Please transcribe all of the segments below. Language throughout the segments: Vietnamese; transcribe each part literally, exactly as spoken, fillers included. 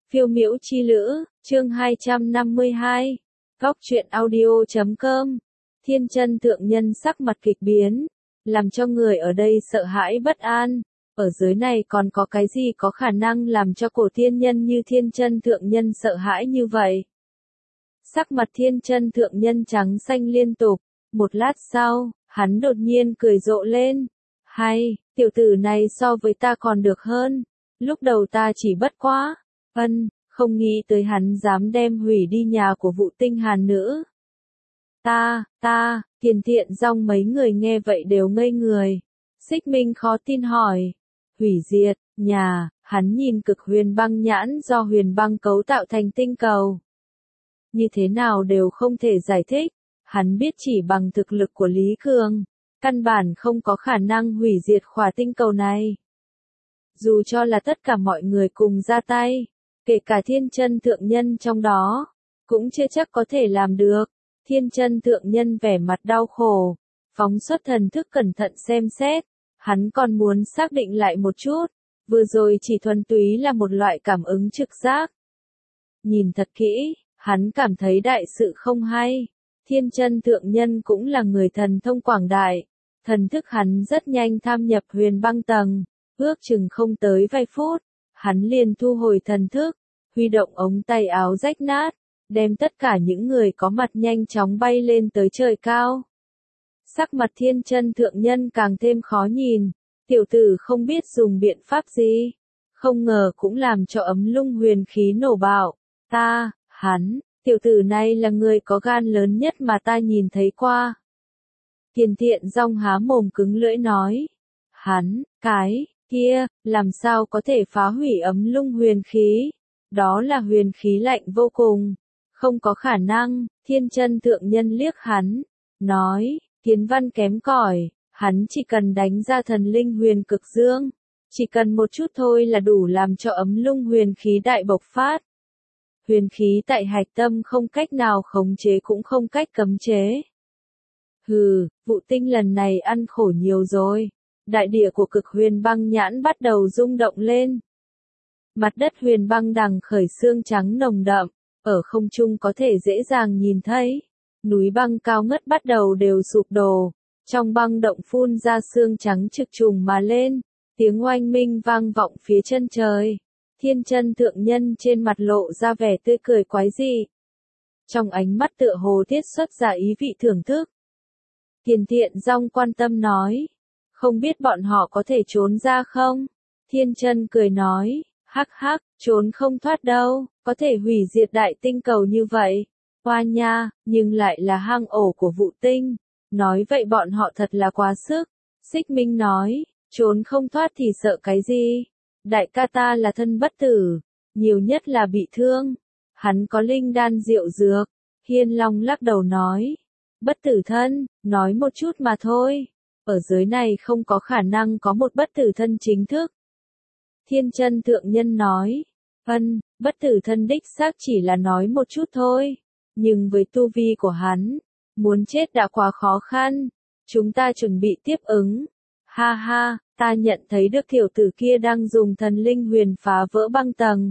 Phiêu miễu chi lữ, chương hai trăm năm mươi hai. Góc truyện audio chấm com. Thiên chân thượng nhân sắc mặt kịch biến, làm cho người ở đây sợ hãi bất an. Ở dưới này còn có cái gì có khả năng làm cho cổ thiên nhân như thiên chân thượng nhân sợ hãi như vậy? Sắc mặt thiên chân thượng nhân trắng xanh liên tục. Một lát sau, hắn đột nhiên cười rộ lên. Hay, tiểu tử này so với ta còn được hơn. Lúc đầu ta chỉ bất quá. Ân, không nghĩ tới hắn dám đem hủy đi nhà của vụ tinh hàn nữ. Ta, ta, Tiền Thiện Dong mấy người nghe vậy đều ngây người. Xích Minh khó tin hỏi. Hủy diệt, nhà, hắn nhìn cực huyền băng nhãn do huyền băng cấu tạo thành tinh cầu. Như thế nào đều không thể giải thích, hắn biết chỉ bằng thực lực của Lý Cường, căn bản không có khả năng hủy diệt khỏa tinh cầu này. Dù cho là tất cả mọi người cùng ra tay, kể cả thiên chân thượng nhân trong đó, cũng chưa chắc có thể làm được. Thiên chân thượng nhân vẻ mặt đau khổ, phóng xuất thần thức cẩn thận xem xét, hắn còn muốn xác định lại một chút, vừa rồi chỉ thuần túy là một loại cảm ứng trực giác. Nhìn thật kỹ, hắn cảm thấy đại sự không hay. Thiên chân thượng nhân cũng là người thần thông quảng đại, thần thức hắn rất nhanh tham nhập huyền băng tầng, ước chừng không tới vài phút, hắn liền thu hồi thần thức, huy động ống tay áo rách nát, đem tất cả những người có mặt nhanh chóng bay lên tới trời cao. Sắc mặt thiên chân thượng nhân càng thêm khó nhìn, tiểu tử không biết dùng biện pháp gì, không ngờ cũng làm cho ấm lung huyền khí nổ bạo. Ta, hắn, tiểu tử này là người có gan lớn nhất mà ta nhìn thấy qua. Tiền Thiện Dong há mồm cứng lưỡi nói, hắn, cái, kia, làm sao có thể phá hủy ấm lung huyền khí, đó là huyền khí lạnh vô cùng, không có khả năng. Thiên chân thượng nhân liếc hắn, nói, kiến văn kém cỏi, hắn chỉ cần đánh ra thần linh huyền cực dương, chỉ cần một chút thôi là đủ làm cho ấm lung huyền khí đại bộc phát. Huyền khí tại hạch tâm không cách nào khống chế cũng không cách cấm chế. Hừ, vụ tinh lần này ăn khổ nhiều rồi. Đại địa của cực huyền băng nhãn bắt đầu rung động lên. Mặt đất huyền băng đằng khởi xương trắng nồng đậm, ở không trung có thể dễ dàng nhìn thấy. Núi băng cao ngất bắt đầu đều sụp đổ, trong băng động phun ra xương trắng trực trùng mà lên, tiếng oanh minh vang vọng phía chân trời. Thiên chân thượng nhân trên mặt lộ ra vẻ tươi cười quái dị. Trong ánh mắt tựa hồ tiết xuất ra ý vị thưởng thức. Tiền Thiện Dong quan tâm nói, không biết bọn họ có thể trốn ra không? Thiên chân cười nói, hắc hắc, trốn không thoát đâu, có thể hủy diệt đại tinh cầu như vậy. Hoa nha, nhưng lại là hang ổ của vụ tinh. Nói vậy bọn họ thật là quá sức. Xích Minh nói, trốn không thoát thì sợ cái gì? Đại ca ta là thân bất tử, nhiều nhất là bị thương. Hắn có linh đan diệu dược. Hiên Long lắc đầu nói, bất tử thân, nói một chút mà thôi. Ở dưới này không có khả năng có một bất tử thân chính thức. Thiên chân thượng nhân nói, ân, bất tử thân đích xác chỉ là nói một chút thôi. Nhưng với tu vi của hắn, muốn chết đã quá khó khăn. Chúng ta chuẩn bị tiếp ứng. Ha ha, ta nhận thấy được tiểu tử kia đang dùng thần linh huyền phá vỡ băng tầng.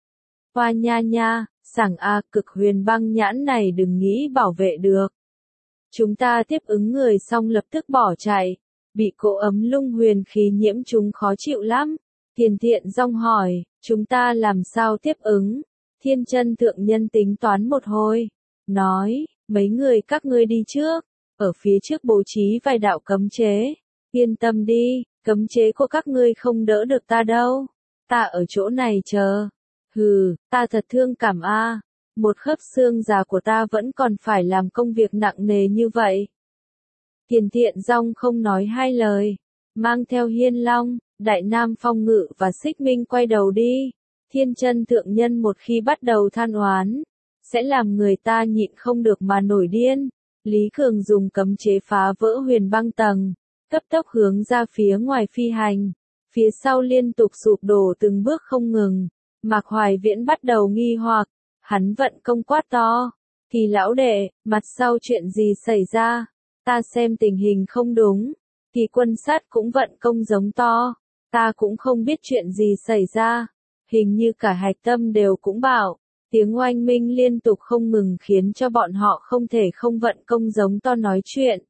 Hoa nha nha, sảng a, cực huyền băng nhãn này đừng nghĩ bảo vệ được. Chúng ta tiếp ứng người xong lập tức bỏ chạy, bị cỗ ấm lung huyền khí nhiễm chúng khó chịu lắm. Tiền Thiện Dong hỏi, chúng ta làm sao tiếp ứng? Thiên chân thượng nhân tính toán một hồi, nói, mấy người các ngươi đi trước, ở phía trước bố trí vài đạo cấm chế. Yên tâm đi, cấm chế của các ngươi không đỡ được ta đâu. Ta ở chỗ này chờ. Hừ, ta thật thương cảm a. Một khớp xương già của ta vẫn còn phải làm công việc nặng nề như vậy. Tiền Thiện Dong không nói hai lời, mang theo Hiên Long, Đại Nam Phong Ngự và Xích Minh quay đầu đi. Thiên chân thượng nhân một khi bắt đầu than oán, sẽ làm người ta nhịn không được mà nổi điên. Lý Cường dùng cấm chế phá vỡ huyền băng tầng, cấp tốc hướng ra phía ngoài phi hành, phía sau liên tục sụp đổ từng bước không ngừng. Mạc Hoài Viễn bắt đầu nghi hoặc, hắn vận công quát to, Kỳ lão đệ, mặt sau chuyện gì xảy ra? Ta xem tình hình không đúng. Kỳ quân sát cũng vận công giống to, ta cũng không biết chuyện gì xảy ra. Hình như cả hạch tâm đều cũng bảo, tiếng oanh minh liên tục không ngừng khiến cho bọn họ không thể không vận công giống to nói chuyện.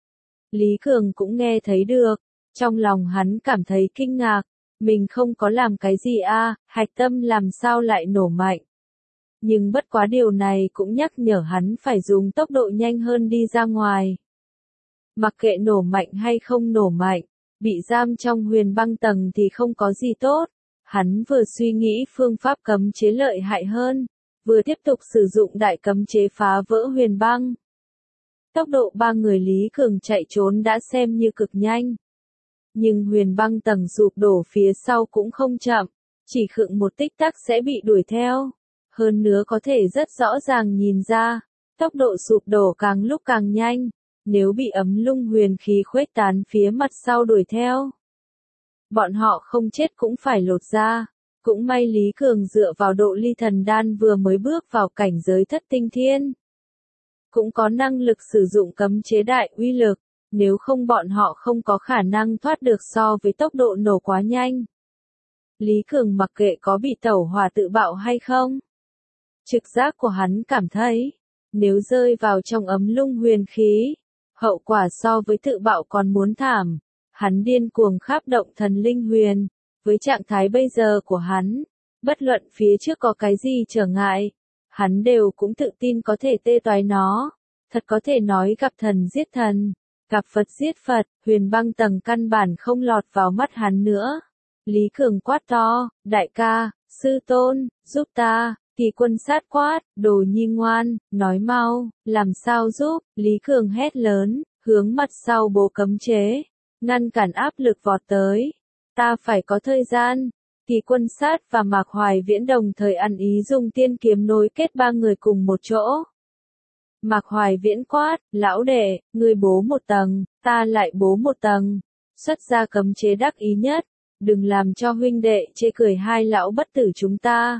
Lý Cường cũng nghe thấy được, trong lòng hắn cảm thấy kinh ngạc, mình không có làm cái gì a, hạch tâm làm sao lại nổ mạnh. Nhưng bất quá điều này cũng nhắc nhở hắn phải dùng tốc độ nhanh hơn đi ra ngoài. Mặc kệ nổ mạnh hay không nổ mạnh, bị giam trong huyền băng tầng thì không có gì tốt. Hắn vừa suy nghĩ phương pháp cấm chế lợi hại hơn, vừa tiếp tục sử dụng đại cấm chế phá vỡ huyền băng. Tốc độ ba người Lý Cường chạy trốn đã xem như cực nhanh. Nhưng huyền băng tầng sụp đổ phía sau cũng không chậm, chỉ khựng một tích tắc sẽ bị đuổi theo. Hơn nữa có thể rất rõ ràng nhìn ra, tốc độ sụp đổ càng lúc càng nhanh, nếu bị ấm lung huyền khí khuếch tán phía mặt sau đuổi theo. Bọn họ không chết cũng phải lột ra, cũng may Lý Cường dựa vào độ ly thần đan vừa mới bước vào cảnh giới thất tinh thiên. Cũng có năng lực sử dụng cấm chế đại uy lực, nếu không bọn họ không có khả năng thoát được so với tốc độ nổ quá nhanh. Lý Cường mặc kệ có bị tẩu hỏa tự bạo hay không. Trực giác của hắn cảm thấy, nếu rơi vào trong ấm lung huyền khí, hậu quả so với tự bạo còn muốn thảm. Hắn điên cuồng kháp động thần linh huyền, với trạng thái bây giờ của hắn, bất luận phía trước có cái gì trở ngại, hắn đều cũng tự tin có thể tê toái nó, thật có thể nói gặp thần giết thần, gặp Phật giết Phật, huyền băng tầng căn bản không lọt vào mắt hắn nữa. Lý Cường quát to, đại ca, sư tôn, giúp ta, Kỳ Quân sát quát, đồ nhi ngoan, nói mau, làm sao giúp, Lý Cường hét lớn, hướng mặt sau bố cấm chế. Ngăn cản áp lực vọt tới. Ta phải có thời gian. Kỳ Quân sát và Mạc Hoài Viễn đồng thời ăn ý dùng tiên kiếm nối kết ba người cùng một chỗ. Mạc Hoài Viễn quát, lão đệ, ngươi bố một tầng, ta lại bố một tầng. Xuất ra cấm chế đắc ý nhất. Đừng làm cho huynh đệ chê cười hai lão bất tử chúng ta.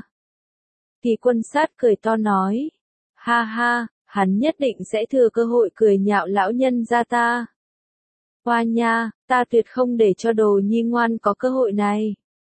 Kỳ Quân sát cười to nói. Ha ha, hắn nhất định sẽ thừa cơ hội cười nhạo lão nhân gia ta. Hoa nha, ta tuyệt không để cho đồ nhi ngoan có cơ hội này.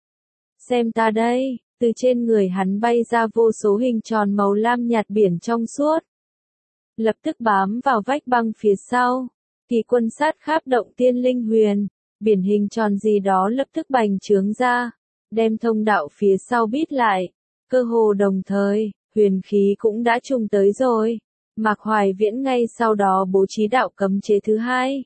Xem ta đây, từ trên người hắn bay ra vô số hình tròn màu lam nhạt biển trong suốt. Lập tức bám vào vách băng phía sau. Kỳ Quân sát kháp động tiên linh huyền, biển hình tròn gì đó lập tức bành trướng ra, đem thông đạo phía sau bít lại. Cơ hồ đồng thời, huyền khí cũng đã trùng tới rồi. Mạc Hoài Viễn ngay sau đó bố trí đạo cấm chế thứ hai.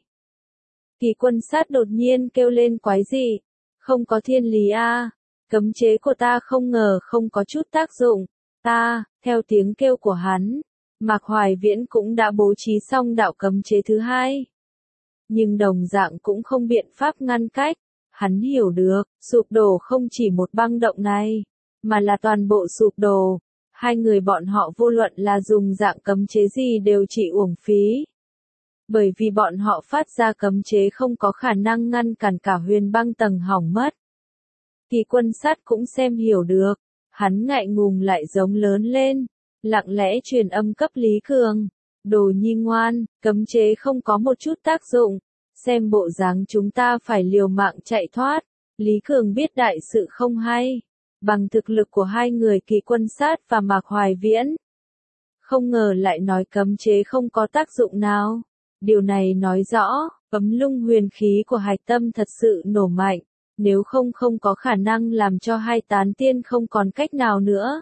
Kỳ Quân sát đột nhiên kêu lên quái dị, không có thiên lý a, cấm chế của ta không ngờ không có chút tác dụng, ta, theo tiếng kêu của hắn, Mạc Hoài Viễn cũng đã bố trí xong đạo cấm chế thứ hai. Nhưng đồng dạng cũng không biện pháp ngăn cách, hắn hiểu được, sụp đổ không chỉ một băng động này, mà là toàn bộ sụp đổ, hai người bọn họ vô luận là dùng dạng cấm chế gì đều chỉ uổng phí. Bởi vì bọn họ phát ra cấm chế không có khả năng ngăn cản cả huyền băng tầng hỏng mất. Kỳ Quân sát cũng xem hiểu được, hắn ngại ngùng lại giống lớn lên, lặng lẽ truyền âm cấp Lý Cường, đồ nhi ngoan, cấm chế không có một chút tác dụng, xem bộ dáng chúng ta phải liều mạng chạy thoát. Lý Cường biết đại sự không hay, bằng thực lực của hai người Kỳ Quân sát và Mạc Hoài Viễn. Không ngờ lại nói cấm chế không có tác dụng nào. Điều này nói rõ, ấm lung huyền khí của hạch tâm thật sự nổ mạnh, nếu không không có khả năng làm cho hai tán tiên không còn cách nào nữa.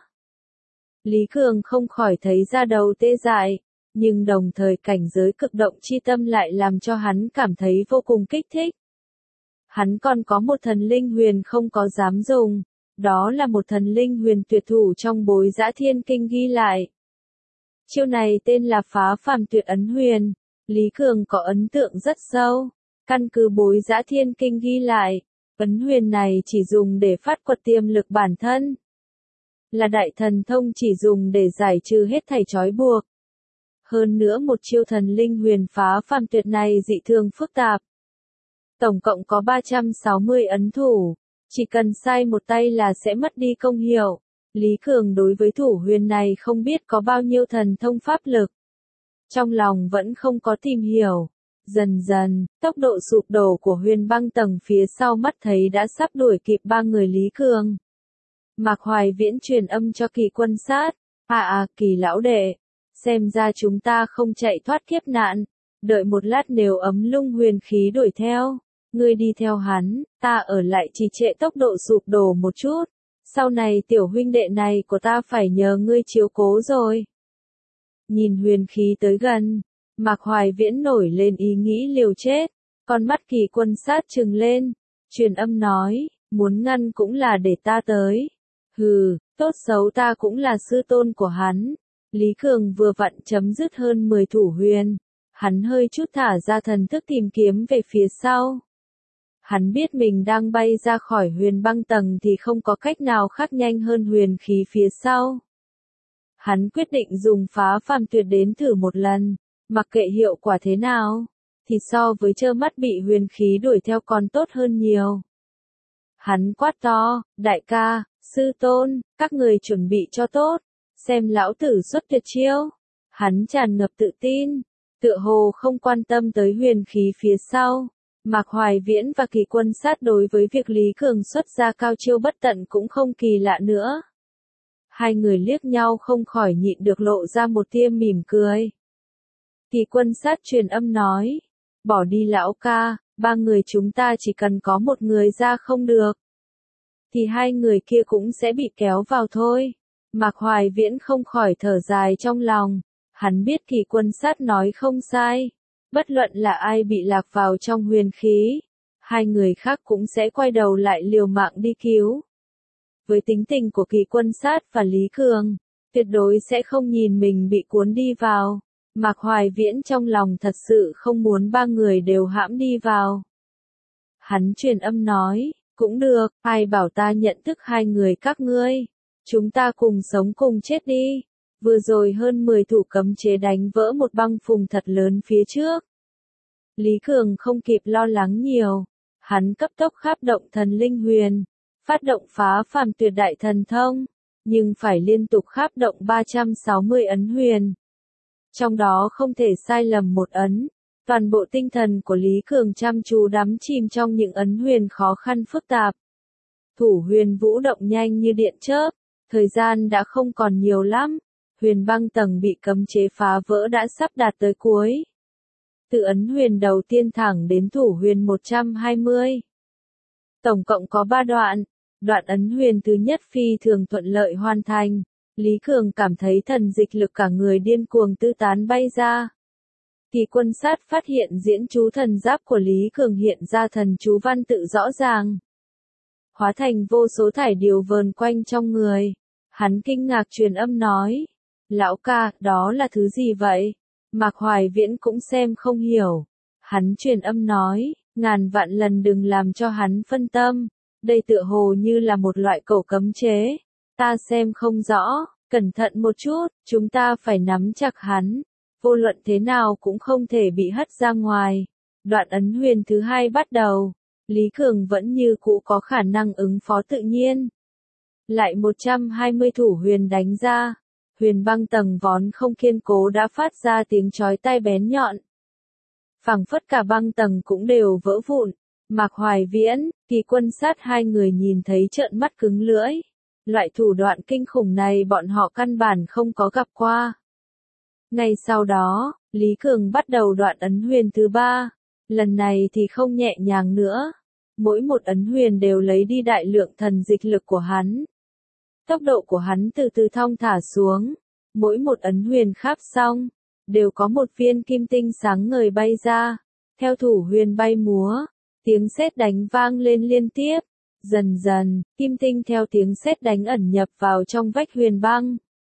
Lý Cường không khỏi thấy da đầu tê dại, nhưng đồng thời cảnh giới cực động chi tâm lại làm cho hắn cảm thấy vô cùng kích thích. Hắn còn có một thần linh huyền không có dám dùng, đó là một thần linh huyền tuyệt thủ trong bối Dã Thiên Kinh ghi lại. Chiêu này tên là Phá Phàm Tuyệt Ấn Huyền. Lý Cường có ấn tượng rất sâu, căn cứ bối Dã Thiên Kinh ghi lại, ấn huyền này chỉ dùng để phát quật tiềm lực bản thân. Là đại thần thông chỉ dùng để giải trừ hết thảy trói buộc. Hơn nữa một chiêu thần linh huyền phá phàm tuyệt này dị thường phức tạp. Tổng cộng có ba trăm sáu mươi ấn thủ, chỉ cần sai một tay là sẽ mất đi công hiệu. Lý Cường đối với thủ huyền này không biết có bao nhiêu thần thông pháp lực. Trong lòng vẫn không có tìm hiểu. Dần dần, tốc độ sụp đổ của huyền băng tầng phía sau mắt thấy đã sắp đuổi kịp ba người Lý Cường. Mạc Hoài Viễn truyền âm cho Kỳ Quân Sát, à à, Kỳ lão đệ, xem ra chúng ta không chạy thoát kiếp nạn, đợi một lát nếu ấm lung huyền khí đuổi theo, ngươi đi theo hắn, ta ở lại trì trệ tốc độ sụp đổ một chút, sau này tiểu huynh đệ này của ta phải nhờ ngươi chiếu cố rồi. Nhìn huyền khí tới gần, Mạc Hoài Viễn nổi lên ý nghĩ liều chết, con mắt Kỳ Quân Sát trừng lên, truyền âm nói, muốn ngăn cũng là để ta tới. Hừ, tốt xấu ta cũng là sư tôn của hắn. Lý Cường vừa vặn chấm dứt hơn mười thủ huyền, hắn hơi chút thả ra thần thức tìm kiếm về phía sau. Hắn biết mình đang bay ra khỏi huyền băng tầng thì không có cách nào khác nhanh hơn huyền khí phía sau. Hắn quyết định dùng phá phàm tuyệt đến thử một lần, mặc kệ hiệu quả thế nào, thì so với trơ mắt bị huyền khí đuổi theo còn tốt hơn nhiều. Hắn quát to, đại ca, sư tôn, các người chuẩn bị cho tốt, xem lão tử xuất tuyệt chiêu. Hắn tràn ngập tự tin, tựa hồ không quan tâm tới huyền khí phía sau. Mạc Hoài Viễn và Kỳ Quân Sát đối với việc Lý Cường xuất ra cao chiêu bất tận cũng không kỳ lạ nữa. Hai người liếc nhau không khỏi nhịn được lộ ra một tia mỉm cười. Kỳ Quân Sát truyền âm nói, bỏ đi lão ca, ba người chúng ta chỉ cần có một người ra không được, thì hai người kia cũng sẽ bị kéo vào thôi. Mạc Hoài Viễn không khỏi thở dài trong lòng, hắn biết Kỳ Quân Sát nói không sai, bất luận là ai bị lạc vào trong huyền khí, hai người khác cũng sẽ quay đầu lại liều mạng đi cứu. Với tính tình của Kỳ Quân Sát và Lý Cường, tuyệt đối sẽ không nhìn mình bị cuốn đi vào. Mạc Hoài Viễn trong lòng thật sự không muốn ba người đều hãm đi vào. Hắn truyền âm nói, cũng được, ai bảo ta nhận thức hai người các ngươi. Chúng ta cùng sống cùng chết đi. Vừa rồi hơn mười thủ cấm chế đánh vỡ một băng phùng thật lớn phía trước. Lý Cường không kịp lo lắng nhiều. Hắn cấp tốc kháp động thần linh huyền. Phát động phá phàm tuyệt đại thần thông. Nhưng phải liên tục kháp động ba trăm sáu mươi ấn huyền. Trong đó không thể sai lầm một ấn. Toàn bộ tinh thần của Lý Cường chăm chú đắm chìm trong những ấn huyền khó khăn phức tạp. Thủ huyền vũ động nhanh như điện chớp. Thời gian đã không còn nhiều lắm. Huyền băng tầng bị cấm chế phá vỡ đã sắp đạt tới cuối. Từ ấn huyền đầu tiên thẳng đến thủ huyền một trăm hai mươi. Tổng cộng có ba đoạn. Đoạn ấn huyền thứ nhất phi thường thuận lợi hoàn thành. Lý Cường cảm thấy thần dịch lực cả người điên cuồng tư tán bay ra. Kỳ Quân Sát phát hiện diễn chú thần giáp của Lý Cường hiện ra thần chú văn tự rõ ràng. Hóa thành vô số thải điều vờn quanh trong người. Hắn kinh ngạc truyền âm nói. Lão ca, đó là thứ gì vậy? Mạc Hoài Viễn cũng xem không hiểu. Hắn truyền âm nói, ngàn vạn lần đừng làm cho hắn phân tâm. Đây tựa hồ như là một loại cầu cấm chế. Ta xem không rõ, cẩn thận một chút, chúng ta phải nắm chặt hắn. Vô luận thế nào cũng không thể bị hất ra ngoài. Đoạn ấn huyền thứ hai bắt đầu. Lý Cường vẫn như cũ có khả năng ứng phó tự nhiên. Lại một trăm hai mươi thủ huyền đánh ra. Huyền băng tầng vốn không kiên cố đã phát ra tiếng chói tai bén nhọn. Phảng phất cả băng tầng cũng đều vỡ vụn. Mạc Hoài Viễn, Kỳ Quân Sát hai người nhìn thấy trợn mắt cứng lưỡi. Loại thủ đoạn kinh khủng này bọn họ căn bản không có gặp qua. Ngay sau đó, Lý Cường bắt đầu đoạn ấn huyền thứ ba. Lần này thì không nhẹ nhàng nữa. Mỗi một ấn huyền đều lấy đi đại lượng thần dịch lực của hắn. Tốc độ của hắn từ từ thong thả xuống. Mỗi một ấn huyền kháp xong, đều có một viên kim tinh sáng ngời bay ra. Theo thủ huyền bay múa, tiếng sét đánh vang lên liên tiếp. Dần dần, kim tinh theo tiếng sét đánh ẩn nhập vào trong vách huyền băng.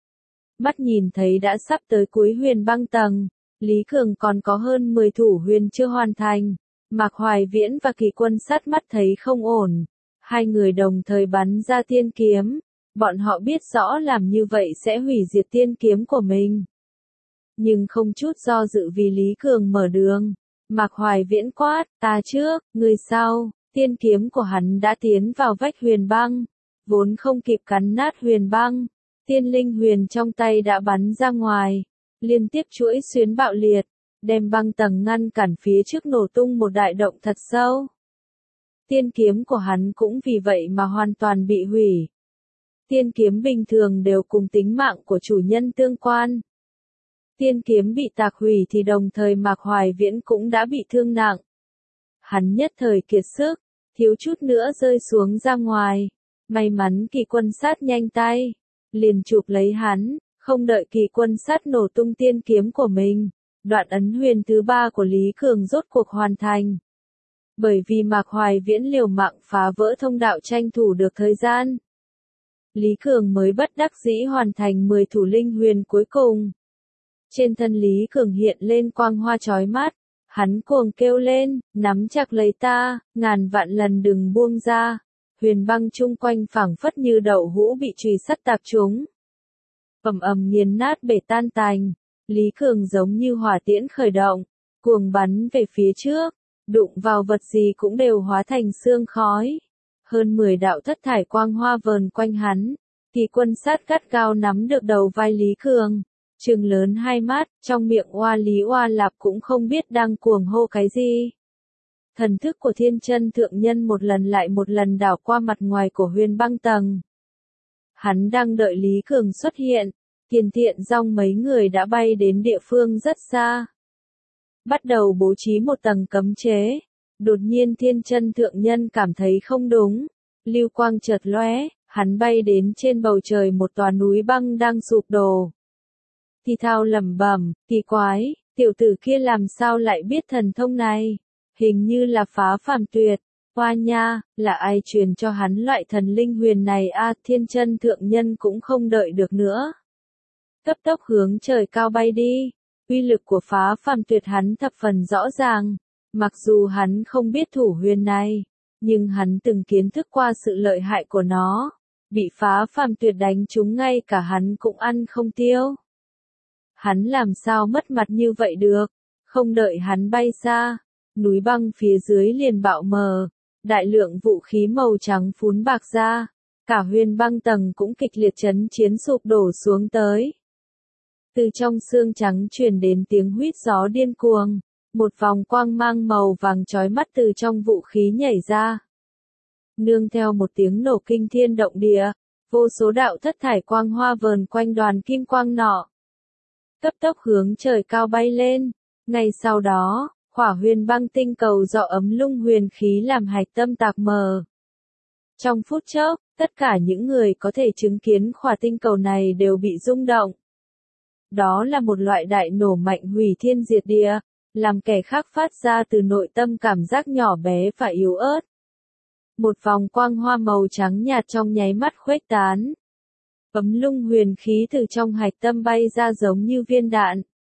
Mắt nhìn thấy đã sắp tới cuối huyền băng tầng, Lý Cường còn có hơn mười thủ huyền chưa hoàn thành. Mạc Hoài Viễn và Kỳ Quân Sát mắt thấy không ổn. Hai người đồng thời bắn ra tiên kiếm. Bọn họ biết rõ làm như vậy sẽ hủy diệt tiên kiếm của mình. Nhưng không chút do dự vì Lý Cường mở đường. Mạc Hoài Viễn quát, ta trước, người sau. Tiên kiếm của hắn đã tiến vào vách huyền băng. Vốn không kịp cắn nát huyền băng. Tiên linh huyền trong tay đã bắn ra ngoài. Liên tiếp chuỗi xuyến bạo liệt. Đem băng tầng ngăn cản phía trước nổ tung một đại động thật sâu. Tiên kiếm của hắn cũng vì vậy mà hoàn toàn bị hủy. Tiên kiếm bình thường đều cùng tính mạng của chủ nhân tương quan. Tiên kiếm bị tạc hủy thì đồng thời Mạc Hoài Viễn cũng đã bị thương nặng. Hắn nhất thời kiệt sức, thiếu chút nữa rơi xuống ra ngoài. May mắn Kỳ Quân Sát nhanh tay, liền chụp lấy hắn, không đợi Kỳ Quân Sát nổ tung tiên kiếm của mình. Đoạn ấn huyền thứ ba của Lý Cường rốt cuộc hoàn thành. Bởi vì Mạc Hoài Viễn liều mạng phá vỡ thông đạo tranh thủ được thời gian, Lý Cường mới bất đắc dĩ hoàn thành mười thủ linh huyền cuối cùng. Trên thân Lý Cường hiện lên quang hoa chói mắt, hắn cuồng kêu lên, nắm chặt lấy ta, ngàn vạn lần đừng buông ra. Huyền băng chung quanh phảng phất như đậu hũ bị chùy sắt tạc trúng. Ầm ầm nghiền nát bể tan tành, Lý Cường giống như hỏa tiễn khởi động, cuồng bắn về phía trước, đụng vào vật gì cũng đều hóa thành sương khói. Hơn mười đạo thất thải quang hoa vờn quanh hắn, Kỳ Quân Sát gắt gao nắm được đầu vai Lý Cường, trừng lớn hai mắt, trong miệng oa lý oa lạp cũng không biết đang cuồng hô cái gì. Thần thức của Thiên Chân Thượng Nhân một lần lại một lần đảo qua mặt ngoài của huyền băng tầng. Hắn đang đợi Lý Cường xuất hiện, Tiền Thiện Dong mấy người đã bay đến địa phương rất xa. Bắt đầu bố trí một tầng cấm chế. Đột nhiên Thiên Chân Thượng Nhân cảm thấy không đúng, lưu quang chợt lóe, hắn bay đến trên bầu trời một tòa núi băng đang sụp đổ. Thì thao lẩm bẩm, kỳ quái, tiểu tử kia làm sao lại biết thần thông này, hình như là Phá Phàm Tuyệt. Hoa nha, là ai truyền cho hắn loại thần linh huyền này a? À, Thiên Chân Thượng Nhân cũng không đợi được nữa, cấp tốc hướng trời cao bay đi. Uy lực của Phá Phàm Tuyệt hắn thập phần rõ ràng. Mặc dù hắn không biết thủ huyền này, nhưng hắn từng kiến thức qua sự lợi hại của nó. Bị Phá Phàm Tuyệt đánh trúng ngay cả hắn cũng ăn không tiêu. Hắn làm sao mất mặt như vậy được? Không đợi hắn bay xa, núi băng phía dưới liền bạo mờ, đại lượng vũ khí màu trắng phún bạc ra, cả huyền băng tầng cũng kịch liệt chấn chiến sụp đổ xuống tới. Từ trong xương trắng truyền đến tiếng huýt gió điên cuồng. Một vòng quang mang màu vàng chói mắt từ trong vũ khí nhảy ra. Nương theo một tiếng nổ kinh thiên động địa, vô số đạo thất thải quang hoa vờn quanh đoàn kim quang nọ. Cấp tốc hướng trời cao bay lên. Ngay sau đó, khỏa huyền băng tinh cầu do ấm lung huyền khí làm hạch tâm tạc mờ. Trong phút chốc, tất cả những người có thể chứng kiến khỏa tinh cầu này đều bị rung động. Đó là một loại đại nổ mạnh hủy thiên diệt địa, làm kẻ khác phát ra từ nội tâm cảm giác nhỏ bé và yếu ớt. Một vòng quang hoa màu trắng nhạt trong nháy mắt khuếch tán. Ấm lung huyền khí từ trong hạch tâm bay ra giống như viên đạn.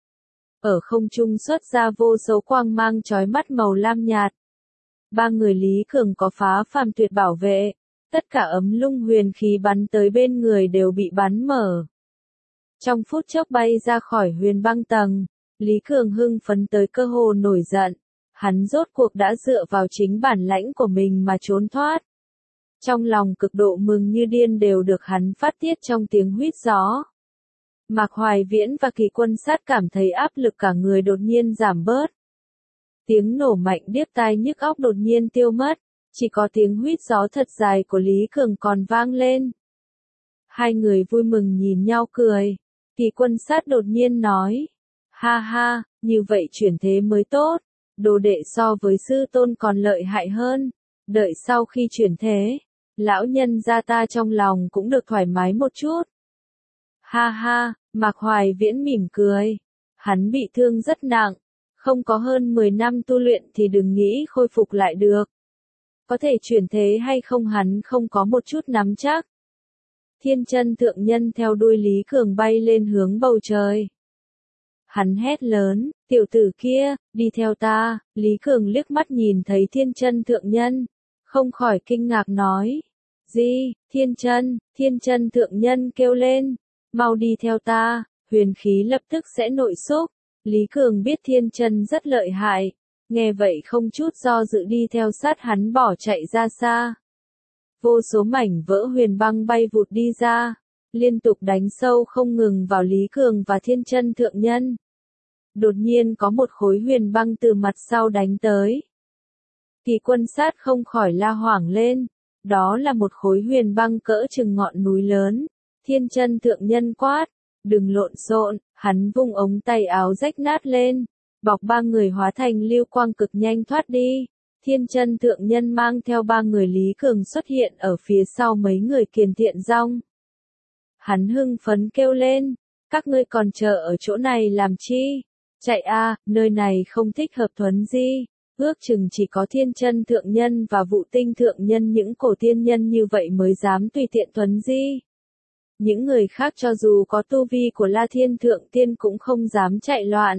Ở không trung xuất ra vô số quang mang chói mắt màu lam nhạt. Ba người Lý Cường có Phá Phàm Tuyệt bảo vệ. Tất cả ấm lung huyền khí bắn tới bên người đều bị bắn mở. Trong phút chốc bay ra khỏi huyền băng tầng. Lý Cường hưng phấn tới cơ hồ nổi giận, hắn rốt cuộc đã dựa vào chính bản lãnh của mình mà trốn thoát. Trong lòng cực độ mừng như điên đều được hắn phát tiết trong tiếng huýt gió. Mạc Hoài Viễn và Kỳ Quân Sát cảm thấy áp lực cả người đột nhiên giảm bớt. Tiếng nổ mạnh điếc tai nhức óc đột nhiên tiêu mất, chỉ có tiếng huýt gió thật dài của Lý Cường còn vang lên. Hai người vui mừng nhìn nhau cười, Kỳ Quân Sát đột nhiên nói. Ha ha, như vậy chuyển thế mới tốt, đồ đệ so với sư tôn còn lợi hại hơn, đợi sau khi chuyển thế, lão nhân gia ta trong lòng cũng được thoải mái một chút. Ha ha, Mạc Hoài Viễn mỉm cười, hắn bị thương rất nặng, không có hơn mười năm tu luyện thì đừng nghĩ khôi phục lại được. Có thể chuyển thế hay không hắn không có một chút nắm chắc. Thiên Chân Thượng Nhân theo đuôi Lý Cường bay lên hướng bầu trời. Hắn hét lớn, tiểu tử kia, đi theo ta. Lý Cường liếc mắt nhìn thấy Thiên Chân Thượng Nhân, không khỏi kinh ngạc nói. Gì, Thiên Chân, Thiên Chân Thượng Nhân kêu lên, mau đi theo ta, huyền khí lập tức sẽ nội xúc. Lý Cường biết Thiên Chân rất lợi hại, nghe vậy không chút do dự đi theo sát hắn bỏ chạy ra xa. Vô số mảnh vỡ huyền băng bay vụt đi ra, liên tục đánh sâu không ngừng vào Lý Cường và Thiên Chân Thượng Nhân. Đột nhiên có một khối huyền băng từ mặt sau đánh tới. Kỳ Quân Sát không khỏi la hoảng lên, Đó là một khối huyền băng cỡ chừng ngọn núi lớn. Thiên chân thượng nhân quát, đừng lộn xộn, hắn vung ống tay áo rách nát lên, bọc ba người hóa thành lưu quang cực nhanh thoát đi. Thiên chân thượng nhân mang theo ba người Lý Cường xuất hiện ở phía sau mấy người Kiền Thiện Dong. Hắn hưng phấn kêu lên, các ngươi còn chờ ở chỗ này làm chi? Chạy a, nơi này không thích hợp thuấn di. Ước chừng chỉ có thiên chân thượng nhân và vụ tinh thượng nhân những cổ tiên nhân như vậy mới dám tùy tiện thuấn di. Những người khác cho dù có tu vi của La Thiên Thượng Tiên cũng không dám chạy loạn.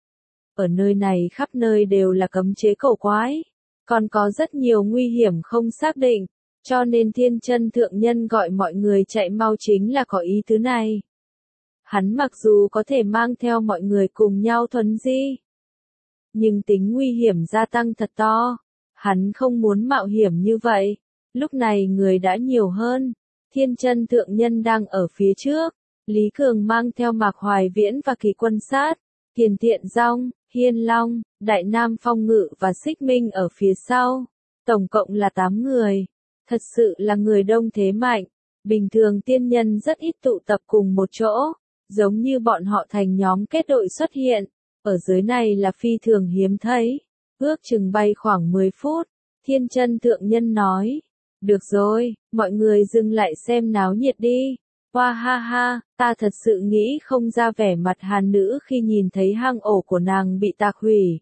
Ở nơi này khắp nơi đều là cấm chế cổ quái, còn có rất nhiều nguy hiểm không xác định, cho nên thiên chân thượng nhân gọi mọi người chạy mau chính là có ý tứ này. Hắn mặc dù có thể mang theo mọi người cùng nhau thuấn di, nhưng tính nguy hiểm gia tăng thật to. Hắn không muốn mạo hiểm như vậy. Lúc này người đã nhiều hơn. Thiên chân thượng nhân đang ở phía trước. Lý Cường mang theo Mạc Hoài Viễn và Kỳ Quân Sát, Kiền Thiện Dong, Hiên Long, Đại Nam Phong Ngự và Xích Minh ở phía sau. Tổng cộng là tám người. Thật sự là người đông thế mạnh. Bình thường tiên nhân rất ít tụ tập cùng một chỗ. Giống như bọn họ thành nhóm kết đội xuất hiện. Ở dưới này là phi thường hiếm thấy. Ước chừng bay khoảng mười phút. Thiên chân thượng nhân nói. Được rồi, mọi người dừng lại xem náo nhiệt đi. Hoa ha ha, ta thật sự nghĩ không ra vẻ mặt hàn nữ khi nhìn thấy hang ổ của nàng bị tạc hủy.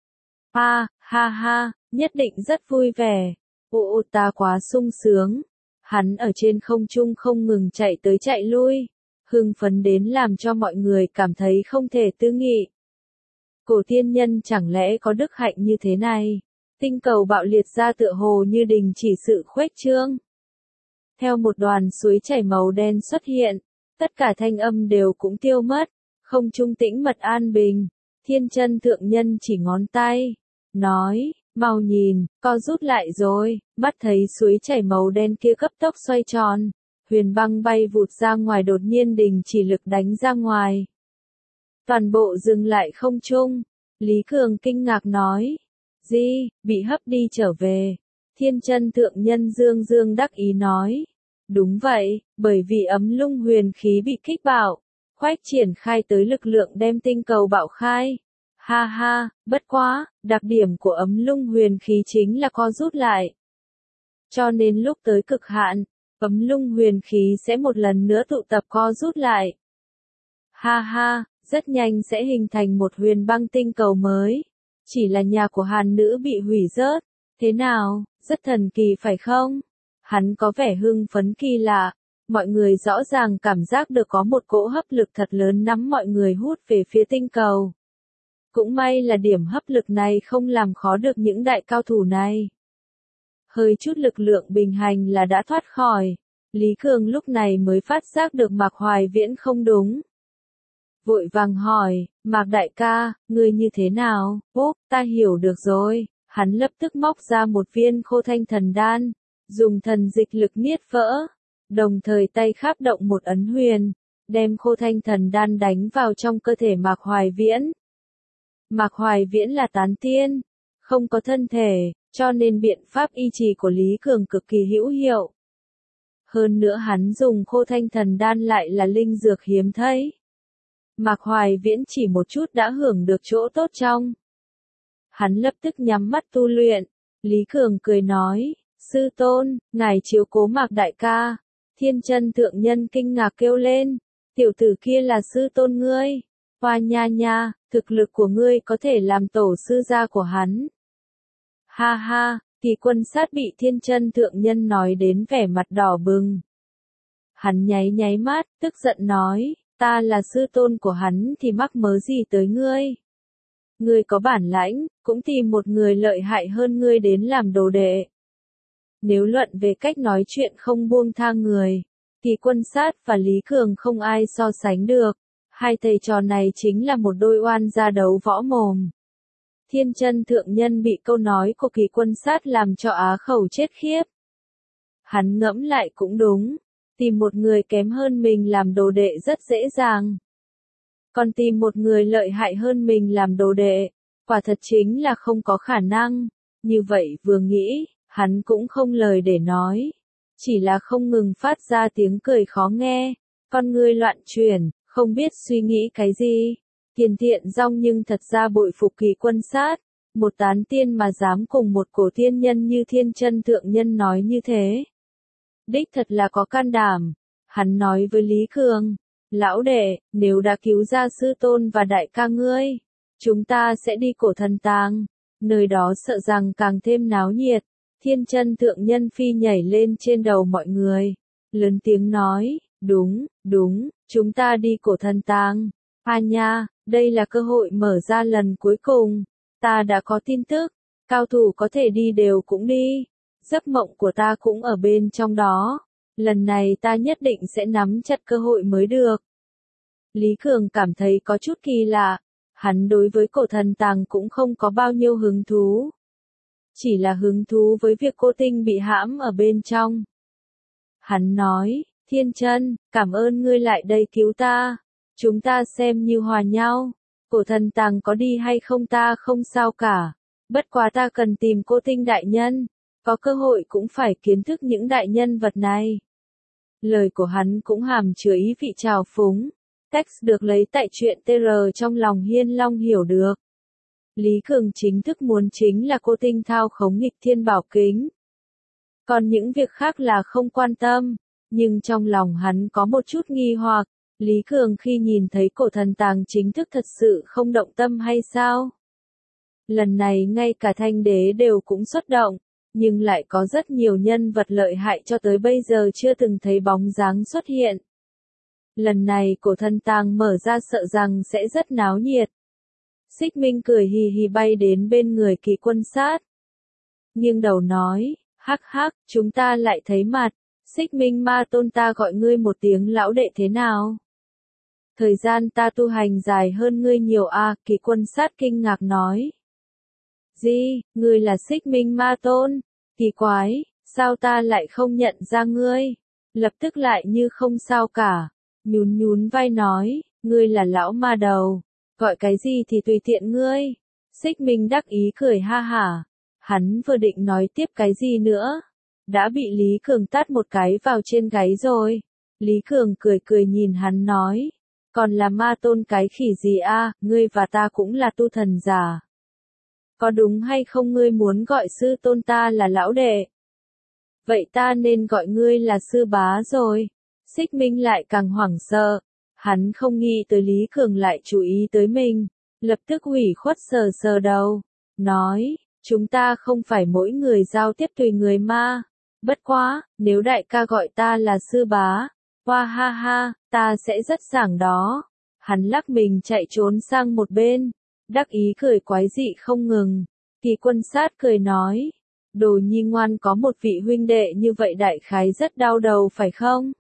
Ha, ha ha, nhất định rất vui vẻ. Ồ, ta quá sung sướng. Hắn ở trên không trung không ngừng chạy tới chạy lui. Hưng phấn đến làm cho mọi người cảm thấy không thể tư nghị. Cổ tiên nhân chẳng lẽ có đức hạnh như thế này? Tinh cầu bạo liệt ra tựa hồ như đình chỉ sự khuếch trương. Theo một đoàn suối chảy màu đen xuất hiện, tất cả thanh âm đều cũng tiêu mất, không trung tĩnh mật an bình. Thiên chân thượng nhân chỉ ngón tay, nói, mau nhìn, co rút lại rồi, mắt thấy suối chảy màu đen kia cấp tốc xoay tròn, huyền băng bay vụt ra ngoài đột nhiên đình chỉ lực đánh ra ngoài. Toàn bộ dừng lại không trung. Lý Cường kinh ngạc nói, gì, bị hấp đi trở về. Thiên chân thượng nhân dương dương đắc ý nói, đúng vậy, bởi vì ấm lung huyền khí bị kích bạo, khoách triển khai tới lực lượng đem tinh cầu bạo khai. Ha ha, bất quá, đặc điểm của ấm lung huyền khí chính là co rút lại. Cho nên lúc tới cực hạn, ấm lung huyền khí sẽ một lần nữa tụ tập co rút lại. Ha ha, rất nhanh sẽ hình thành một huyền băng tinh cầu mới. Chỉ là nhà của hàn nữ bị hủy rớt. Thế nào, rất thần kỳ phải không? Hắn có vẻ hưng phấn kỳ lạ. Mọi người rõ ràng cảm giác được có một cỗ hấp lực thật lớn nắm mọi người hút về phía tinh cầu. Cũng may là điểm hấp lực này không làm khó được những đại cao thủ này. Hơi chút lực lượng bình hành là đã thoát khỏi. Lý Cường lúc này mới phát giác được Mạc Hoài Viễn không đúng. Vội vàng hỏi, Mạc đại ca, ngươi như thế nào? Úp, ta hiểu được rồi. Hắn lập tức móc ra một viên khô thanh thần đan, dùng thần dịch lực niết vỡ, đồng thời tay kháp động một ấn huyền, đem khô thanh thần đan đánh vào trong cơ thể Mạc Hoài Viễn. Mạc Hoài Viễn là tán tiên, không có thân thể, cho nên biện pháp y trì của Lý Cường cực kỳ hữu hiệu. Hơn nữa hắn dùng khô thanh thần đan lại là linh dược hiếm thấy. Mạc Hoài Viễn chỉ một chút đã hưởng được chỗ tốt trong. Hắn lập tức nhắm mắt tu luyện. Lý Cường cười nói, sư tôn, ngài chiếu cố Mạc đại ca. Thiên chân thượng nhân kinh ngạc kêu lên, tiểu tử kia là sư tôn ngươi. Hoa nha nha, thực lực của ngươi có thể làm tổ sư gia của hắn. Ha ha, Kỳ Quân Sát bị thiên chân thượng nhân nói đến vẻ mặt đỏ bừng. Hắn nháy nháy mắt, tức giận nói, ta là sư tôn của hắn thì mắc mớ gì tới ngươi. Ngươi có bản lãnh, cũng tìm một người lợi hại hơn ngươi đến làm đồ đệ. Nếu luận về cách nói chuyện không buông tha người, Kỳ Quân Sát và Lý Cường không ai so sánh được. Hai thầy trò này chính là một đôi oan gia đấu võ mồm. Thiên chân thượng nhân bị câu nói của Kỳ Quân Sát làm cho á khẩu chết khiếp. Hắn ngẫm lại cũng đúng, tìm một người kém hơn mình làm đồ đệ rất dễ dàng. Còn tìm một người lợi hại hơn mình làm đồ đệ, quả thật chính là không có khả năng. Như vậy vừa nghĩ, Hắn cũng không lời để nói, chỉ là không ngừng phát ra tiếng cười khó nghe, con ngươi loạn chuyển, không biết suy nghĩ cái gì. Tiền Thiện Dong nhưng thật ra bội phục Kỳ Quân Sát, một tán tiên mà dám cùng một cổ tiên nhân như Thiên Chân Thượng Nhân nói như thế. Đích thật là có can đảm. Hắn nói với Lý Cường, lão đệ, nếu đã cứu ra sư tôn và đại ca ngươi, chúng ta sẽ đi Cổ Thần Tàng, nơi đó sợ rằng càng thêm náo nhiệt. Thiên Chân Thượng Nhân phi nhảy lên trên đầu mọi người, lớn tiếng nói, đúng, đúng, chúng ta đi Cổ Thần Tàng. A nha, đây là cơ hội mở ra lần cuối cùng, ta đã có tin tức, cao thủ có thể đi đều cũng đi, giấc mộng của ta cũng ở bên trong đó, lần này ta nhất định sẽ nắm chặt cơ hội mới được. Lý Cường cảm thấy có chút kỳ lạ, hắn đối với Cổ Thần Tàng cũng không có bao nhiêu hứng thú. Chỉ là hứng thú với việc cô Tinh bị hãm ở bên trong. Hắn nói, Thiên Chân, cảm ơn ngươi lại đây cứu ta. Chúng ta xem như hòa nhau. Cổ Thần Tàng có đi hay không ta không sao cả. Bất quá ta cần tìm cô Tinh đại nhân. Có cơ hội cũng phải kiến thức những đại nhân vật này. Lời của hắn cũng hàm chứa ý vị trào phúng. Text được lấy tại truyện tê rờ trong lòng Hiên Long hiểu được. Lý Cường chính thức muốn chính là cô Tinh thao khống nghịch thiên bảo kính. Còn những việc khác là không quan tâm, nhưng trong lòng hắn có một chút nghi hoặc, Lý Cường khi nhìn thấy Cổ Thần Tàng chính thức thật sự không động tâm hay sao? Lần này ngay cả Thanh Đế đều cũng xuất động, nhưng lại có rất nhiều nhân vật lợi hại cho tới bây giờ chưa từng thấy bóng dáng xuất hiện. Lần này Cổ Thần Tàng mở ra sợ rằng sẽ rất náo nhiệt. Xích Minh cười hì hì bay đến bên người Kỳ Quân Sát. Nghiêng đầu nói, hắc hắc, chúng ta lại thấy mặt, Xích Minh Ma Tôn ta gọi ngươi một tiếng lão đệ thế nào? Thời gian ta tu hành dài hơn ngươi nhiều à, Kỳ Quân Sát kinh ngạc nói. Gì, ngươi là Xích Minh Ma Tôn? Kỳ quái, sao ta lại không nhận ra ngươi? Lập tức lại như không sao cả, nhún nhún vai nói, ngươi là lão ma đầu. Gọi cái gì thì tùy tiện ngươi. Xích Minh đắc ý cười ha hả. Hắn vừa định nói tiếp cái gì nữa. Đã bị Lý Cường tát một cái vào trên gáy rồi. Lý Cường cười cười nhìn hắn nói. Còn là ma tôn cái khỉ gì a, ngươi và ta cũng là tu thần giả. Có đúng hay không ngươi muốn gọi sư tôn ta là lão đệ? Vậy ta nên gọi ngươi là sư bá rồi. Xích Minh lại càng hoảng sợ. Hắn không nghĩ tới Lý Cường lại chú ý tới mình, lập tức ủy khuất sờ sờ đầu, nói, chúng ta không phải mỗi người giao tiếp tùy người ma, bất quá, nếu đại ca gọi ta là sư bá, hoa ha ha, ta sẽ rất sảng đó. Hắn lắc mình chạy trốn sang một bên, đắc ý cười quái dị không ngừng. Kỳ Quân Sát cười nói, Đồ Nhi ngoan có một vị huynh đệ như vậy đại khái rất đau đầu phải không?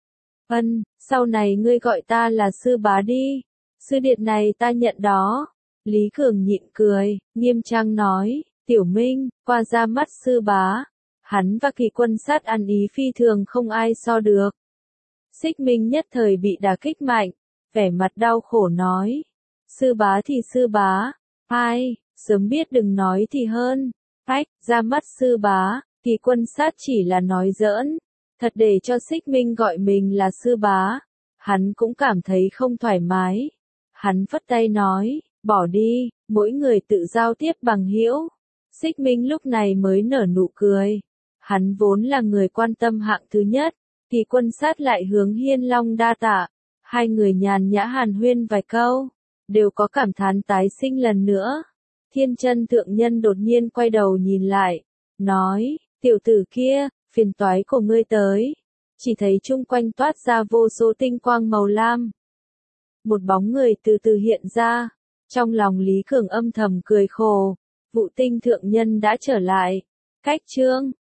Ân, sau này ngươi gọi ta là sư bá đi. Sư điệt này ta nhận đó. Lý Cường nhịn cười, nghiêm trang nói, Tiểu Minh, qua ra mắt sư bá. Hắn và Kỳ Quân Sát ăn ý phi thường không ai so được. Xích Minh nhất thời bị đả kích mạnh, vẻ mặt đau khổ nói. Sư bá thì sư bá, ai, sớm biết đừng nói thì hơn. Ách, ra mắt sư bá, Kỳ Quân Sát chỉ là nói giỡn. Thật để cho Xích Minh gọi mình là sư bá, hắn cũng cảm thấy không thoải mái. Hắn phất tay nói, bỏ đi, mỗi người tự giao tiếp bằng hữu. Xích Minh lúc này mới nở nụ cười. Hắn vốn là người quan tâm hạng thứ nhất, Kỳ Quân Sát lại hướng Hiên Long đa tạ. Hai người nhàn nhã hàn huyên vài câu, đều có cảm thán tái sinh lần nữa. Thiên Chân Thượng Nhân đột nhiên quay đầu nhìn lại, nói, tiểu tử kia, phiền toái của ngươi tới. Chỉ thấy chung quanh toát ra vô số tinh quang màu lam. Một bóng người từ từ hiện ra. Trong lòng Lý Cường âm thầm cười khổ. Vụ Tinh Thượng Nhân đã trở lại. Cách chương